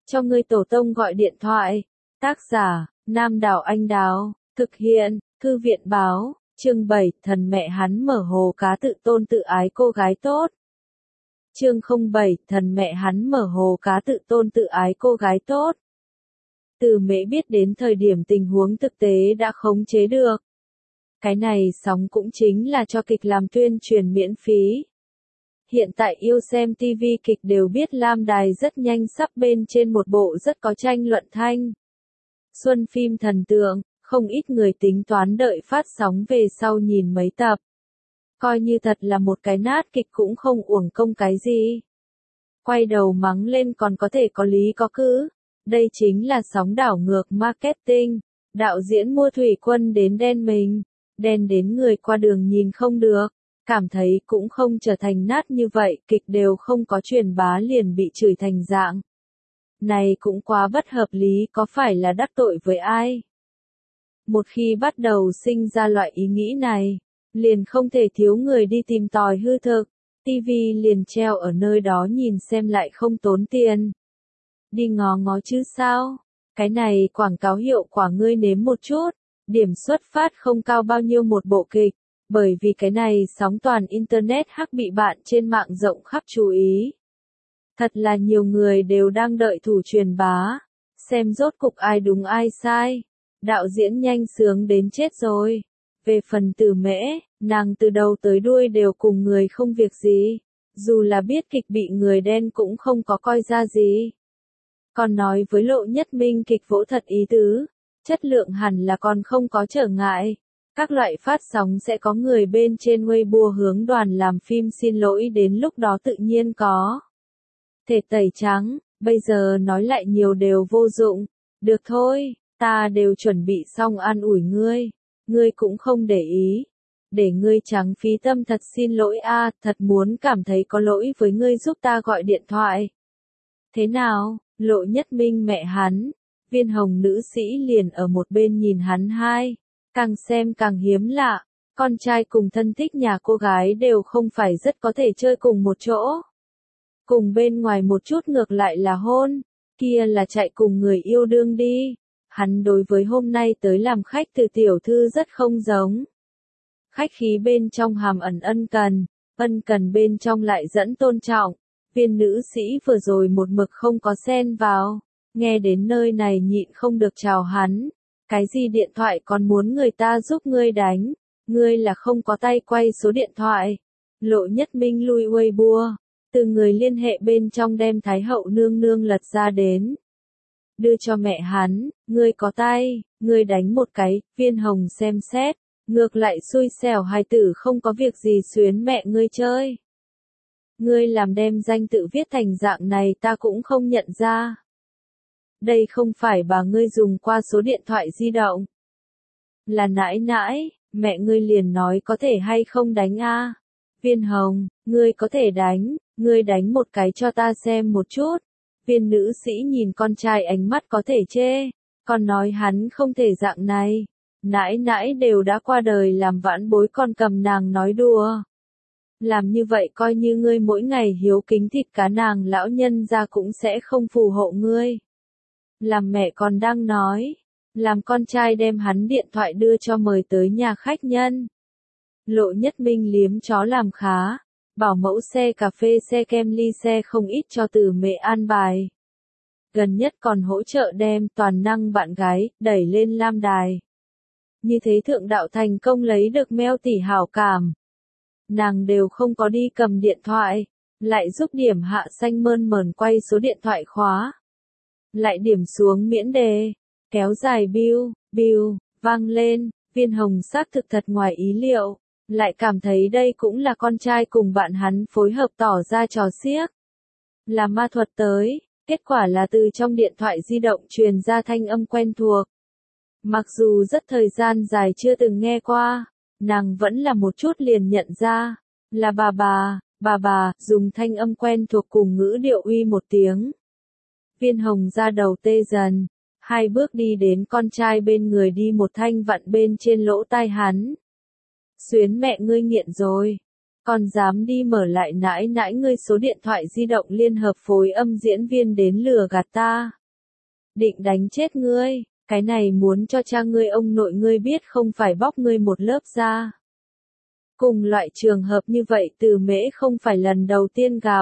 cho ngươi tổ tông gọi điện thoại. Tác giả, Nam Đào Anh Đào, thực hiện, Thư viện Báo, chương 7, thần mẹ hắn mở hồ cá tự tôn tự ái cô gái tốt. Chương 07, thần mẹ hắn mở hồ cá tự tôn tự ái cô gái tốt. Từ Mễ biết đến thời điểm tình huống thực tế đã khống chế được. Cái này sóng cũng chính là cho kịch làm tuyên truyền miễn phí. Hiện tại yêu xem TV kịch đều biết Lam Đài rất nhanh sắp bên trên một bộ rất có tranh luận thanh. Xuân phim thần tượng, không ít người tính toán đợi phát sóng về sau nhìn mấy tập. Coi như thật là một cái nát kịch cũng không uổng công cái gì. Quay đầu mắng lên còn có thể có lý có cứ. Đây chính là sóng đảo ngược marketing. Đạo diễn mua thủy quân đến đen mình. Đen đến người qua đường nhìn không được. Cảm thấy cũng không trở thành nát như vậy, kịch đều không có truyền bá liền bị chửi thành dạng. Này cũng quá bất hợp lý, có phải là đắc tội với ai? Một khi bắt đầu sinh ra loại ý nghĩ này, liền không thể thiếu người đi tìm tòi hư thực, TV liền treo ở nơi đó nhìn xem lại không tốn tiền. Đi ngó ngó chứ sao? Cái này quảng cáo hiệu quả ngươi nếm một chút, điểm xuất phát không cao bao nhiêu một bộ kịch. Bởi vì cái này sóng toàn Internet hắc bị bạn trên mạng rộng khắp chú ý. Thật là nhiều người đều đang đợi thủ truyền bá. Xem rốt cục ai đúng ai sai. Đạo diễn nhanh sướng đến chết rồi. Về phần Từ Mễ, nàng từ đầu tới đuôi đều cùng người không việc gì. Dù là biết kịch bị người đen cũng không có coi ra gì. Còn nói với Lộ Nhất Minh kịch vỗ thật ý tứ. Chất lượng hẳn là còn không có trở ngại. Các loại phát sóng sẽ có người bên trên Weibo hướng đoàn làm phim xin lỗi đến lúc đó tự nhiên có. Thể tẩy trắng, bây giờ nói lại nhiều đều vô dụng. Được thôi, ta đều chuẩn bị xong an ủi ngươi. Ngươi cũng không để ý. Để ngươi trắng phí tâm thật xin lỗi a, thật muốn cảm thấy có lỗi với ngươi giúp ta gọi điện thoại. Thế nào, Lộ Nhất Minh mẹ hắn, Viên Hồng nữ sĩ liền ở một bên nhìn hắn hai. Càng xem càng hiếm lạ, con trai cùng thân thích nhà cô gái đều không phải rất có thể chơi cùng một chỗ. Cùng bên ngoài một chút ngược lại là hôn, kia là chạy cùng người yêu đương đi. Hắn đối với hôm nay tới làm khách từ tiểu thư rất không giống. Khách khí bên trong hàm ẩn ân cần bên trong lại dẫn tôn trọng. Viên nữ sĩ vừa rồi một mực không có xen vào, nghe đến nơi này nhịn không được chào hắn. Cái gì điện thoại còn muốn người ta giúp ngươi đánh, ngươi là không có tay quay số điện thoại. Lộ Nhất Minh lui Weibo, từ người liên hệ bên trong đem Thái hậu nương nương lật ra đến. Đưa cho mẹ hắn, ngươi có tay, ngươi đánh một cái, Viên Hồng xem xét, ngược lại xui xẻo hài tử không có việc gì xuyến mẹ ngươi chơi. Ngươi làm đem danh tự viết thành dạng này ta cũng không nhận ra. Đây không phải bà ngươi dùng qua số điện thoại di động. Là nãi nãi, mẹ ngươi liền nói có thể hay không đánh a. Viên Hồng, ngươi có thể đánh, ngươi đánh một cái cho ta xem một chút. Viên nữ sĩ nhìn con trai ánh mắt có thể chê, còn nói hắn không thể dạng này. Nãi nãi đều đã qua đời làm vãn bối còn cầm nàng nói đùa. Làm như vậy coi như ngươi mỗi ngày hiếu kính thịt cá nàng lão nhân ra cũng sẽ không phù hộ ngươi. Làm mẹ còn đang nói, làm con trai đem hắn điện thoại đưa cho mời tới nhà khách nhân. Lộ Nhất Minh liếm chó làm khá, bảo mẫu xe cà phê xe kem ly xe không ít cho Từ Mễ an bài. Gần nhất còn hỗ trợ đem toàn năng bạn gái, đẩy lên Lam Đài. Như thế thượng đạo thành công lấy được Mel tỷ hảo cảm. Nàng đều không có đi cầm điện thoại, lại giúp điểm hạ xanh mơn mởn quay số điện thoại khóa. Lại điểm xuống miễn đề, kéo dài bill, vang lên, Viên Hồng xác thực thật ngoài ý liệu, lại cảm thấy đây cũng là con trai cùng bạn hắn phối hợp tỏ ra trò xiếc. Là ma thuật tới, kết quả là từ trong điện thoại di động truyền ra thanh âm quen thuộc. Mặc dù rất thời gian dài chưa từng nghe qua, nàng vẫn là một chút liền nhận ra, là bà bà, dùng thanh âm quen thuộc cùng ngữ điệu uy một tiếng. Viên Hồng ra đầu tê dần, hai bước đi đến con trai bên người đi một thanh vặn bên trên lỗ tai hắn. Xuyến mẹ ngươi nghiện rồi. Còn dám đi mở lại nãi nãi ngươi số điện thoại di động liên hợp phối âm diễn viên đến lừa gạt ta. Định đánh chết ngươi, cái này muốn cho cha ngươi ông nội ngươi biết không phải bóc ngươi một lớp da. Cùng loại trường hợp như vậy Từ Mễ không phải lần đầu tiên gặp.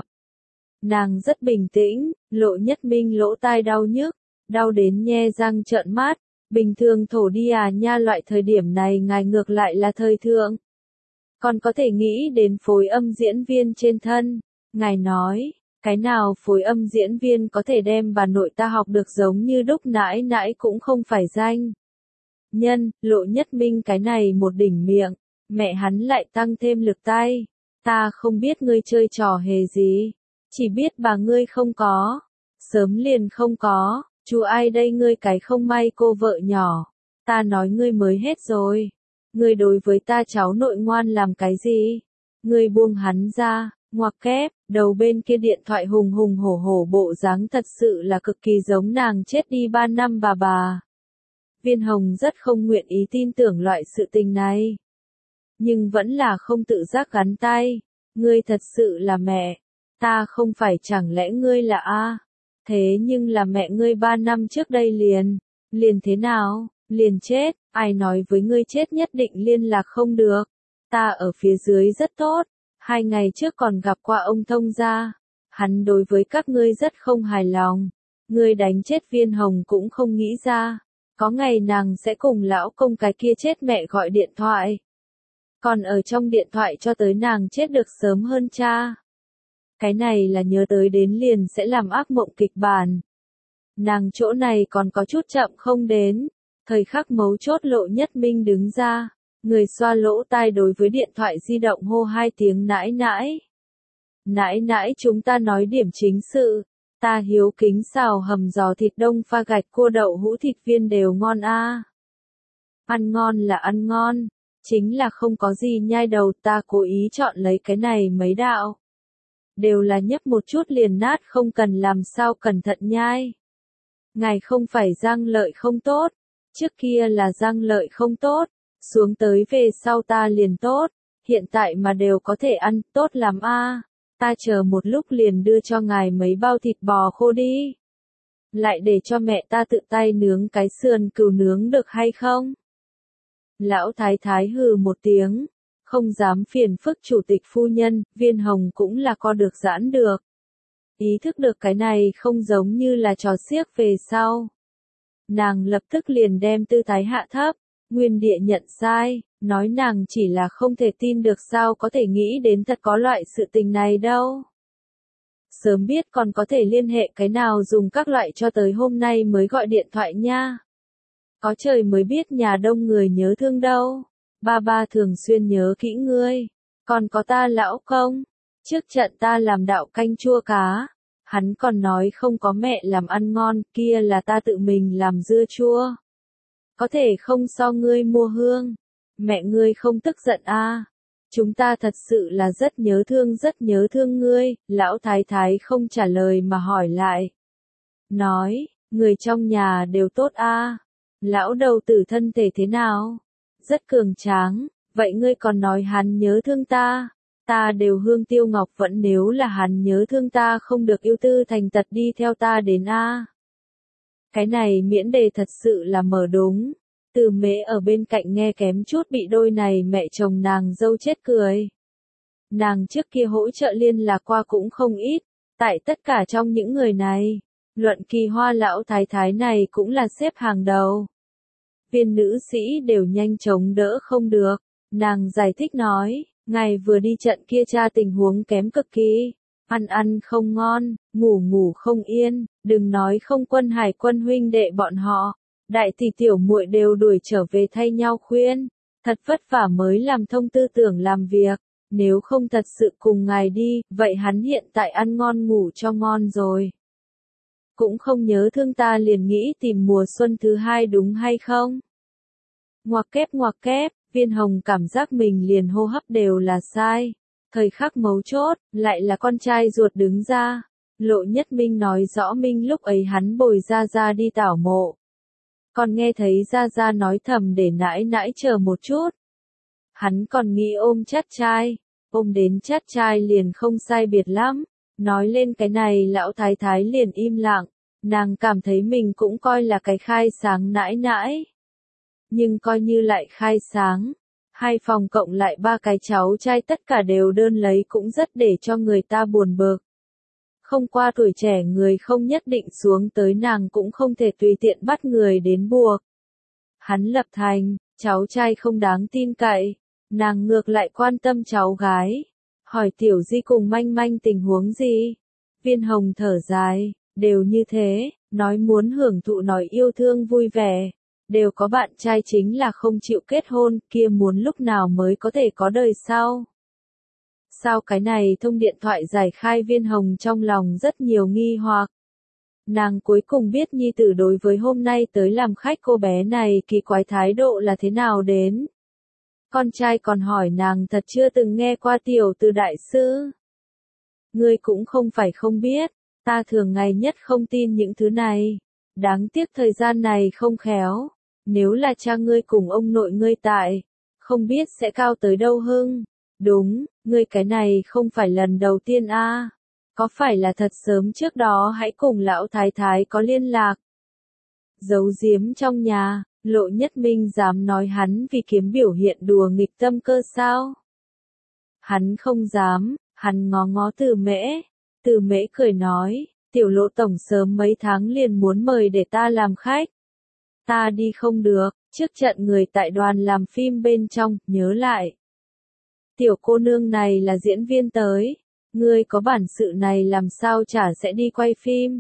Nàng rất bình tĩnh, Lộ Nhất Minh lỗ tai đau nhức, đau đến nhe răng trợn mắt, bình thường thổ đi à nha, loại thời điểm này ngài ngược lại là thời thượng. Còn có thể nghĩ đến phối âm diễn viên trên thân, ngài nói, cái nào phối âm diễn viên có thể đem bà nội ta học được giống như đúc nãi nãi cũng không phải danh. Nhân, Lộ Nhất Minh cái này một đỉnh miệng, mẹ hắn lại tăng thêm lực tay, ta không biết ngươi chơi trò hề gì, chỉ biết bà ngươi không có, sớm liền không có, chú ai đây ngươi cái không may cô vợ nhỏ, ta nói ngươi mới hết rồi. Ngươi đối với ta cháu nội ngoan làm cái gì? Ngươi buông hắn ra, ngoặc kép, đầu bên kia điện thoại hùng hùng hổ hổ bộ dáng thật sự là cực kỳ giống nàng chết đi 3 năm bà. Viên Hồng rất không nguyện ý tin tưởng loại sự tình này. Nhưng vẫn là không tự giác gắn tay. Ngươi thật sự là mẹ. Ta không phải chẳng lẽ ngươi là A. Thế nhưng là mẹ ngươi 3 năm trước đây liền. Liền thế nào? Liền chết, ai nói với ngươi chết nhất định liên lạc không được. Ta ở phía dưới rất tốt, 2 ngày trước còn gặp qua ông thông gia. Hắn đối với các ngươi rất không hài lòng. Ngươi đánh chết Viên Hồng cũng không nghĩ ra. Có ngày nàng sẽ cùng lão công cái kia chết mẹ gọi điện thoại. Còn ở trong điện thoại cho tới nàng chết được sớm hơn cha. Cái này là nhớ tới đến liền sẽ làm ác mộng kịch bản. Nàng chỗ này còn có chút chậm không đến. Thời khắc mấu chốt Lộ Nhất Minh đứng ra, người xoa lỗ tai đối với điện thoại di động hô 2 tiếng nãi nãi. Nãi nãi chúng ta nói điểm chính sự, ta hiếu kính xào hầm giò thịt đông pha gạch cua đậu hũ thịt viên đều ngon a. Ăn ngon là ăn ngon, chính là không có gì nhai đầu, ta cố ý chọn lấy cái này mấy đạo. Đều là nhấp một chút liền nát, không cần làm sao cẩn thận nhai. Ngài không phải răng lợi không tốt. Trước kia là răng lợi không tốt, xuống tới về sau ta liền tốt, hiện tại mà đều có thể ăn, tốt lắm a. Ta chờ một lúc liền đưa cho ngài mấy bao thịt bò khô đi. Lại để cho mẹ ta tự tay nướng cái sườn cừu nướng được hay không? Lão thái thái hừ một tiếng, không dám phiền phức chủ tịch phu nhân, Viên Hồng cũng là co được giãn được. Ý thức được cái này không giống như là trò xiếc về sau. Nàng lập tức liền đem tư thái hạ thấp, nguyên địa nhận sai, nói nàng chỉ là không thể tin được sao có thể nghĩ đến thật có loại sự tình này đâu. Sớm biết còn có thể liên hệ cái nào dùng các loại cho tới hôm nay mới gọi điện thoại nha. Có trời mới biết nhà đông người nhớ thương đâu. Ba thường xuyên nhớ kỹ ngươi. Còn có ta lão công. Trước trận ta làm đạo canh chua cá. Hắn còn nói không có mẹ làm ăn ngon, kia là ta tự mình làm dưa chua. Có thể không so ngươi mua hương. Mẹ ngươi không tức giận à. Chúng ta thật sự là rất nhớ thương ngươi, lão thái thái không trả lời mà hỏi lại. Nói, người trong nhà đều tốt à. Lão đầu tử thân thể thế nào? Rất cường tráng, vậy ngươi còn nói hắn nhớ thương ta. Ta đều Hương Tiêu Ngọc vẫn nếu là hắn nhớ thương ta không được yêu tư thành tật đi theo ta đến a. Cái này miễn đề thật sự là mở đúng. Từ Mễ ở bên cạnh nghe kém chút bị đôi này mẹ chồng nàng dâu chết cười. Nàng trước kia hỗ trợ liên lạc qua cũng không ít, tại tất cả trong những người này, Luận Kỳ Hoa lão thái thái này cũng là xếp hàng đầu. Viên nữ sĩ đều nhanh chóng đỡ không được, nàng giải thích nói. Ngài vừa đi trận kia cha tình huống kém cực kỳ, ăn không ngon, ngủ không yên, đừng nói không quân hải quân huynh đệ bọn họ, đại tỷ tiểu muội đều đuổi trở về thay nhau khuyên, thật vất vả mới làm thông tư tưởng làm việc, nếu không thật sự cùng ngài đi, vậy hắn hiện tại ăn ngon ngủ cho ngon rồi. Cũng không nhớ thương ta liền nghĩ tìm mùa xuân thứ 2 đúng hay không? Ngoặc kép. Viên Hồng cảm giác mình liền hô hấp đều là sai. Thời khắc mấu chốt, lại là con trai ruột đứng ra. Lộ Nhất Minh nói rõ Minh lúc ấy hắn bồi Gia Gia đi tảo mộ. Còn nghe thấy Gia Gia nói thầm để nãi nãi chờ một chút. Hắn còn nghĩ ôm chắt trai. ôm đến chát trai liền không sai biệt lắm. Nói lên cái này lão thái thái liền im lặng, nàng cảm thấy mình cũng coi là cái khai sáng nãi nãi. Nhưng coi như lại khai sáng, hai phòng cộng lại ba cái cháu trai tất cả đều đơn lấy cũng rất để cho người ta buồn bực. Không qua tuổi trẻ người không nhất định xuống tới nàng cũng không thể tùy tiện bắt người đến buộc. Hắn lập thành, cháu trai không đáng tin cậy, nàng ngược lại quan tâm cháu gái. Hỏi Tiểu Di cùng Manh Manh tình huống gì? Viên Hồng thở dài, đều như thế, nói muốn hưởng thụ nói yêu thương vui vẻ. Đều có bạn trai chính là không chịu kết hôn, kia muốn lúc nào mới có thể có đời sau. Sao cái này thông điện thoại giải khai Viên Hồng trong lòng rất nhiều nghi hoặc. Nàng cuối cùng biết nhi tử đối với hôm nay tới làm khách cô bé này kỳ quái thái độ là thế nào đến. Con trai còn hỏi nàng thật chưa từng nghe qua tiểu từ đại sư. Ngươi cũng không phải không biết, ta thường ngày nhất không tin những thứ này. Đáng tiếc thời gian này không khéo. Nếu là cha ngươi cùng ông nội ngươi tại, không biết sẽ cao tới đâu hưng. Đúng, ngươi cái này không phải lần đầu tiên a. Có phải là thật sớm trước đó hãy cùng lão thái thái có liên lạc? Giấu giếm trong nhà, Lộ Nhất Minh dám nói hắn vì kiếm biểu hiện đùa nghịch tâm cơ sao? Hắn không dám, hắn ngó ngó Từ Mễ. Từ Mễ cười nói, tiểu Lộ tổng sớm mấy tháng liền muốn mời để ta làm khách. Ta đi không được, trước trận người tại đoàn làm phim bên trong, nhớ lại. Tiểu cô nương này là diễn viên tới, ngươi có bản sự này làm sao chả sẽ đi quay phim.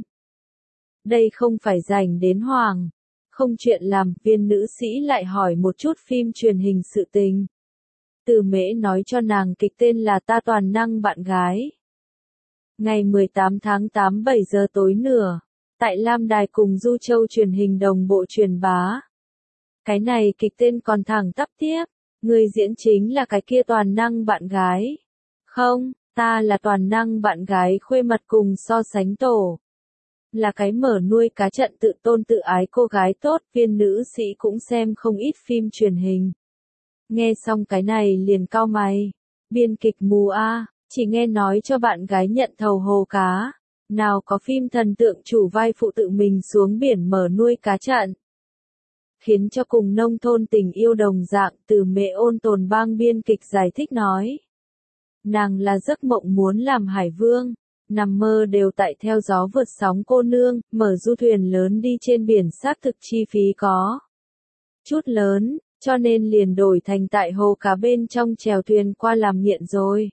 Đây không phải dành đến hoàng. Không chuyện làm, viên nữ sĩ lại hỏi một chút phim truyền hình sự tình. Từ Mễ nói cho nàng kịch tên là Ta Toàn Năng Bạn Gái. Ngày 18 tháng 8 7 giờ tối nửa, tại Lam Đài cùng Du Châu truyền hình đồng bộ truyền bá. Cái này kịch tên còn thẳng tắp tiếp, người diễn chính là cái kia toàn năng bạn gái. Không, ta là toàn năng bạn gái khuê mật cùng so sánh tổ. Là cái mở nuôi cá trận tự tôn tự ái cô gái tốt, viên nữ sĩ cũng xem không ít phim truyền hình. Nghe xong cái này liền cau mày. Biên kịch mù a, chỉ nghe nói cho bạn gái nhận thầu hồ cá. Nào có phim thần tượng chủ vai phụ tự mình xuống biển mở nuôi cá trận. Khiến cho cùng nông thôn tình yêu đồng dạng, Từ Mễ ôn tồn bang biên kịch giải thích nói. Nàng là giấc mộng muốn làm hải vương. Nằm mơ đều tại theo gió vượt sóng cô nương, mở du thuyền lớn đi trên biển xác thực chi phí có chút lớn, cho nên liền đổi thành tại hồ cá bên trong chèo thuyền qua làm nghiện rồi.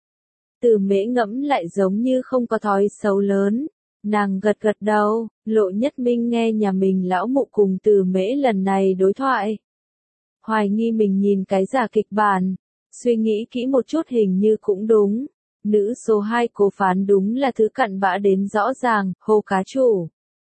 Từ Mễ ngẫm lại giống như không có thói xấu lớn, nàng gật gật đầu, Lộ Nhất Minh nghe nhà mình lão mụ cùng Từ Mễ lần này đối thoại. Hoài nghi mình nhìn cái giả kịch bản, suy nghĩ kỹ một chút hình như cũng đúng. Nữ số 2 cố phán đúng là thứ cặn bã đến rõ ràng, hồ cá chủ.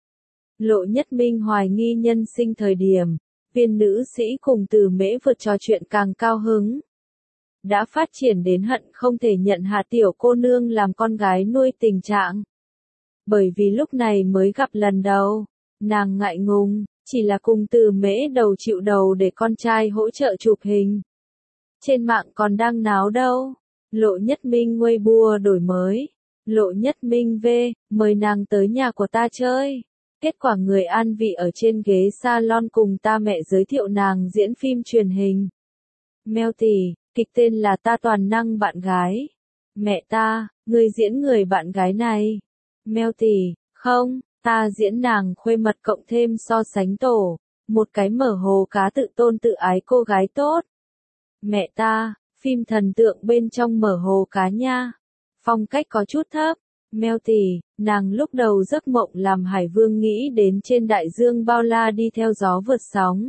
Lộ Nhất Minh hoài nghi nhân sinh thời điểm, viên nữ sĩ cùng Từ Mễ vượt trò chuyện càng cao hứng. Đã phát triển đến hận không thể nhận hạ tiểu cô nương làm con gái nuôi tình trạng. Bởi vì lúc này mới gặp lần đầu, nàng ngại ngùng, chỉ là cùng Từ Mễ đầu chịu đầu để con trai hỗ trợ chụp hình. Trên mạng còn đang náo đâu. Lộ Nhất Minh Weibo đổi mới. Lộ Nhất Minh V, mời nàng tới nhà của ta chơi. Kết quả người an vị ở trên ghế salon cùng ta mẹ giới thiệu nàng diễn phim truyền hình. Mèo tỷ, kịch tên là Ta Toàn Năng Bạn Gái. Mẹ ta, người diễn người bạn gái này. Mèo tỷ, không, ta diễn nàng khuê mật cộng thêm so sánh tổ. Một cái mở hồ cá tự tôn tự ái cô gái tốt. Mẹ ta, phim thần tượng bên trong mở hồ cá nha. Phong cách có chút thấp. Mèo tỷ, nàng lúc đầu giấc mộng làm hải vương nghĩ đến trên đại dương bao la đi theo gió vượt sóng.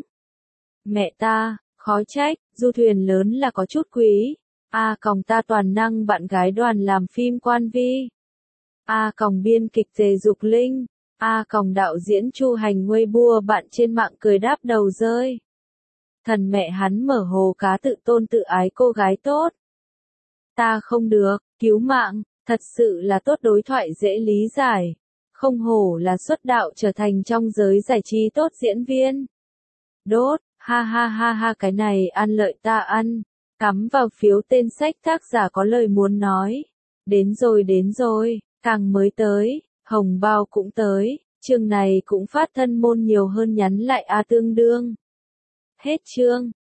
Mẹ ta, khó trách, du thuyền lớn là có chút quý. Còng Ta Toàn Năng Bạn Gái đoàn làm phim Quan Vi. Còng biên kịch Tề Dục Linh. Còng đạo diễn Chu Hành Weibo bạn trên mạng cười đáp đầu rơi. Thần mẹ hắn mở hồ cá tự tôn tự ái cô gái tốt. Ta không được, cứu mạng, thật sự là tốt đối thoại dễ lý giải. Không hổ là xuất đạo trở thành trong giới giải trí tốt diễn viên. Đốt, ha ha ha ha cái này ăn lợi ta ăn. Cắm vào phiếu tên sách tác giả có lời muốn nói. Đến rồi, càng mới tới, hồng bao cũng tới, chương này cũng phát thân môn nhiều hơn nhắn lại tương đương. Hết chương.